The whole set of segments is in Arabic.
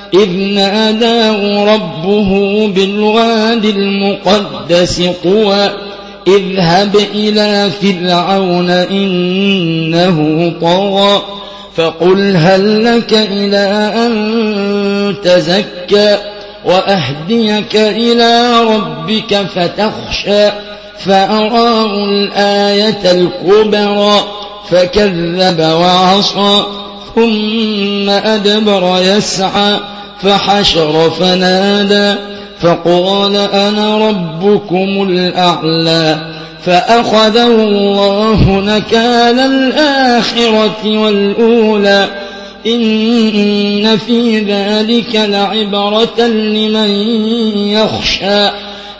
إذ ناداه ربه بالواد المقدس طوى اذهب إلى فرعون إنه طغى فقل هل لك إلى أن تزكى وأهديك إلى ربك فتخشى فأراه الآية الكبرى فكذب وعصى ثم أدبر يسعى فحشر فنادى فقال أنا ربكم الأعلى فأخذه الله نكال الآخرة والأولى إن في ذلك لعبرة لمن يخشى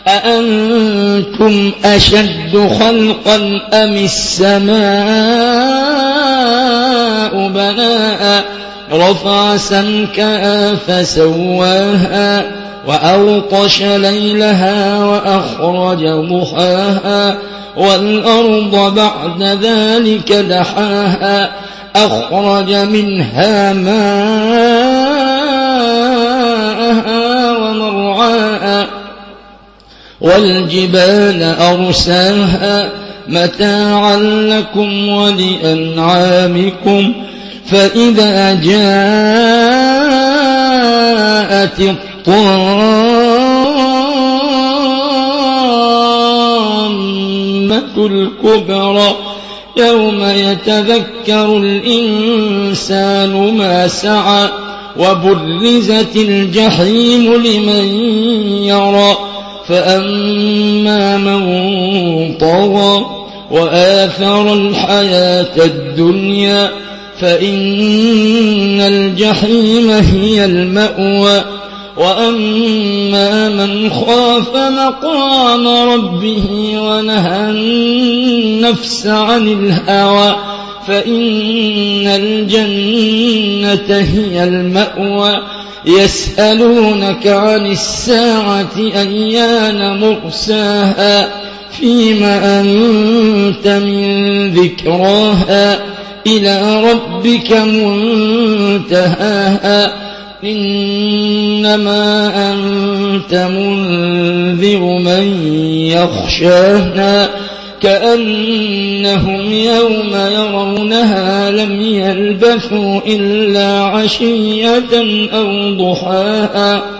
أأنتم أشد خلقا أم السماء بناء رفع سمكها فسواها وأغطش ليلها وأخرج ضحاها والأرض بعد ذلك دحاها أخرج منها ماءها ومرعاها والجبال أرساها متاعا لكم ولأنعامكم فإذا جاءت الطامة الكبرى يوم يتذكر الإنسان ما سعى وبرزت الجحيم لمن يرى فأما من طغى وآثر الحياة الدنيا فإن الجحيم هي المأوى وأما من خاف مقام ربه ونهى النفس عن الهوى فإن الجنة هي المأوى يسألونك عن الساعة أيان مرساها فيما أنت من ذكراها إلى ربك منتهاها إنما أنت منذر من يخشاها كأنهم يوم يرونها لم يلبثوا إلا عشية أو ضحاها